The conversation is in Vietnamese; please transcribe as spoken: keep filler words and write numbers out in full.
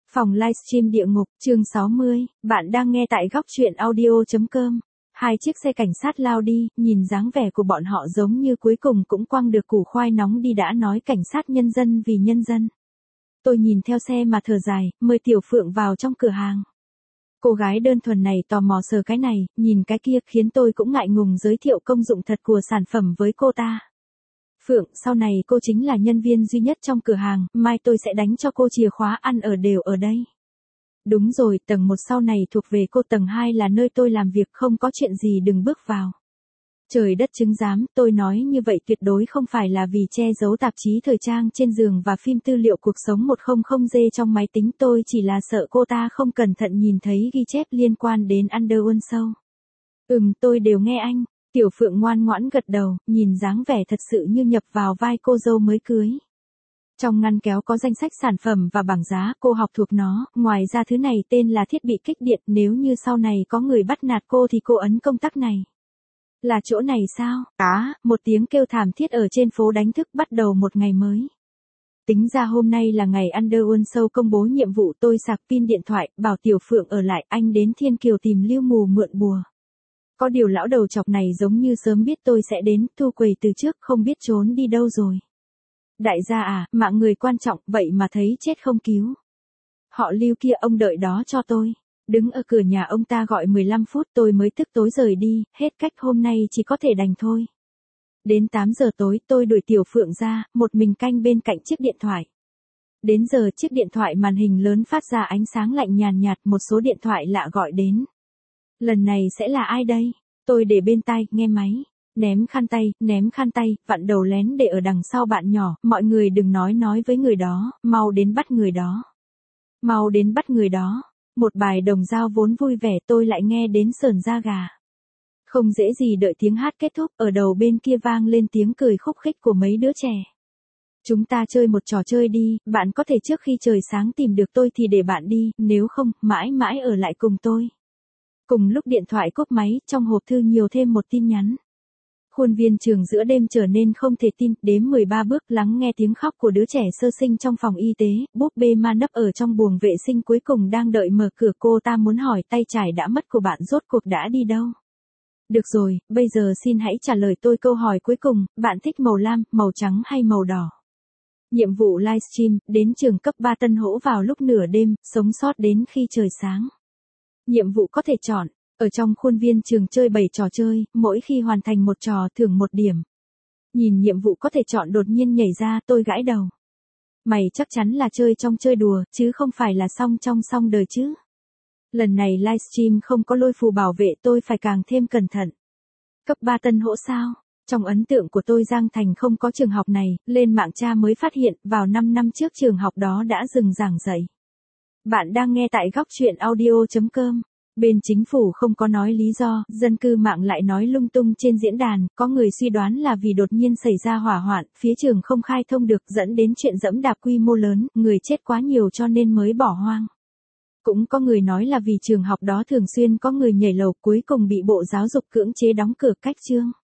Phòng livestream địa ngục, chương sáu mươi, bạn đang nghe tại góc truyện audio.com. Hai chiếc xe cảnh sát lao đi, nhìn dáng vẻ của bọn họ giống như cuối cùng cũng quăng được củ khoai nóng đi đã nói cảnh sát nhân dân vì nhân dân. Tôi nhìn theo xe mà thở dài, mời Tiểu Phượng vào trong cửa hàng. Cô gái đơn thuần này tò mò sờ cái này, nhìn cái kia khiến tôi cũng ngại ngùng giới thiệu công dụng thật của sản phẩm với cô ta. Phượng, sau này cô chính là nhân viên duy nhất trong cửa hàng, mai tôi sẽ đánh cho cô chìa khóa ăn ở đều ở đây. Đúng rồi, tầng một sau này thuộc về cô, tầng hai là nơi tôi làm việc, không có chuyện gì đừng bước vào. Trời đất chứng giám, tôi nói như vậy tuyệt đối không phải là vì che giấu tạp chí thời trang trên giường và phim tư liệu cuộc sống một trăm G trong máy tính, tôi chỉ là sợ cô ta không cẩn thận nhìn thấy ghi chép liên quan đến Underworld Show. Ừm, tôi đều nghe anh. Tiểu Phượng ngoan ngoãn gật đầu, nhìn dáng vẻ thật sự như nhập vào vai cô dâu mới cưới. Trong ngăn kéo có danh sách sản phẩm và bảng giá, cô học thuộc nó, ngoài ra thứ này tên là thiết bị kích điện, nếu như sau này có người bắt nạt cô thì cô ấn công tắc này. Là chỗ này sao? Á, một tiếng kêu thảm thiết ở trên phố đánh thức bắt đầu một ngày mới. Tính ra hôm nay là ngày Underworld Show công bố nhiệm vụ, tôi sạc pin điện thoại, bảo Tiểu Phượng ở lại, anh đến Thiên Kiều tìm Lưu Mù mượn bùa. Có điều lão đầu chọc này giống như sớm biết tôi sẽ đến, thu quầy từ trước, không biết trốn đi đâu rồi. Đại gia à, mạng người quan trọng, vậy mà thấy chết không cứu. Họ Lưu kia, ông đợi đó cho tôi. Đứng ở cửa nhà ông ta gọi mười lăm phút tôi mới tức tối rời đi, hết cách hôm nay chỉ có thể đành thôi. Đến tám giờ tối tôi đuổi Tiểu Phượng ra, một mình canh bên cạnh chiếc điện thoại. Đến giờ chiếc điện thoại màn hình lớn phát ra ánh sáng lạnh nhàn nhạt, một số điện thoại lạ gọi đến. Lần này sẽ là ai đây? Tôi để bên tai, nghe máy. Ném khăn tay, ném khăn tay, vặn đầu lén để ở đằng sau bạn nhỏ, mọi người đừng nói nói với người đó, mau đến bắt người đó. Mau đến bắt người đó. Một bài đồng dao vốn vui vẻ tôi lại nghe đến sởn da gà. Không dễ gì đợi tiếng hát kết thúc, ở đầu bên kia vang lên tiếng cười khúc khích của mấy đứa trẻ. Chúng ta chơi một trò chơi đi, bạn có thể trước khi trời sáng tìm được tôi thì để bạn đi, nếu không, mãi mãi ở lại cùng tôi. Cùng lúc điện thoại cúp máy, trong hộp thư nhiều thêm một tin nhắn. Khuôn viên trường giữa đêm trở nên không thể tin, đếm mười ba bước lắng nghe tiếng khóc của đứa trẻ sơ sinh trong phòng y tế, búp bê ma nấp ở trong buồng vệ sinh cuối cùng đang đợi mở cửa, cô ta muốn hỏi tay trải đã mất của bạn rốt cuộc đã đi đâu. Được rồi, bây giờ xin hãy trả lời tôi câu hỏi cuối cùng, bạn thích màu lam, màu trắng hay màu đỏ? Nhiệm vụ livestream, đến trường cấp ba Tân Hỗ vào lúc nửa đêm, sống sót đến khi trời sáng. Nhiệm vụ có thể chọn, ở trong khuôn viên trường chơi bảy trò chơi, mỗi khi hoàn thành một trò thưởng một điểm. Nhìn nhiệm vụ có thể chọn đột nhiên nhảy ra, tôi gãi đầu. Mày chắc chắn là chơi trong chơi đùa, chứ không phải là song trong song đời chứ. Lần này livestream không có lôi phù bảo vệ, tôi phải càng thêm cẩn thận. Cấp ba Tân Hỗ sao? Trong ấn tượng của tôi Giang Thành không có trường học này, lên mạng tra mới phát hiện, vào năm năm trước trường học đó đã dừng giảng dạy. Bạn đang nghe tại góc truyện audio.com. Bên chính phủ không có nói lý do, dân cư mạng lại nói lung tung trên diễn đàn, có người suy đoán là vì đột nhiên xảy ra hỏa hoạn, phía trường không khai thông được dẫn đến chuyện dẫm đạp quy mô lớn, người chết quá nhiều cho nên mới bỏ hoang. Cũng có người nói là vì trường học đó thường xuyên có người nhảy lầu cuối cùng bị Bộ Giáo dục cưỡng chế đóng cửa cách chương.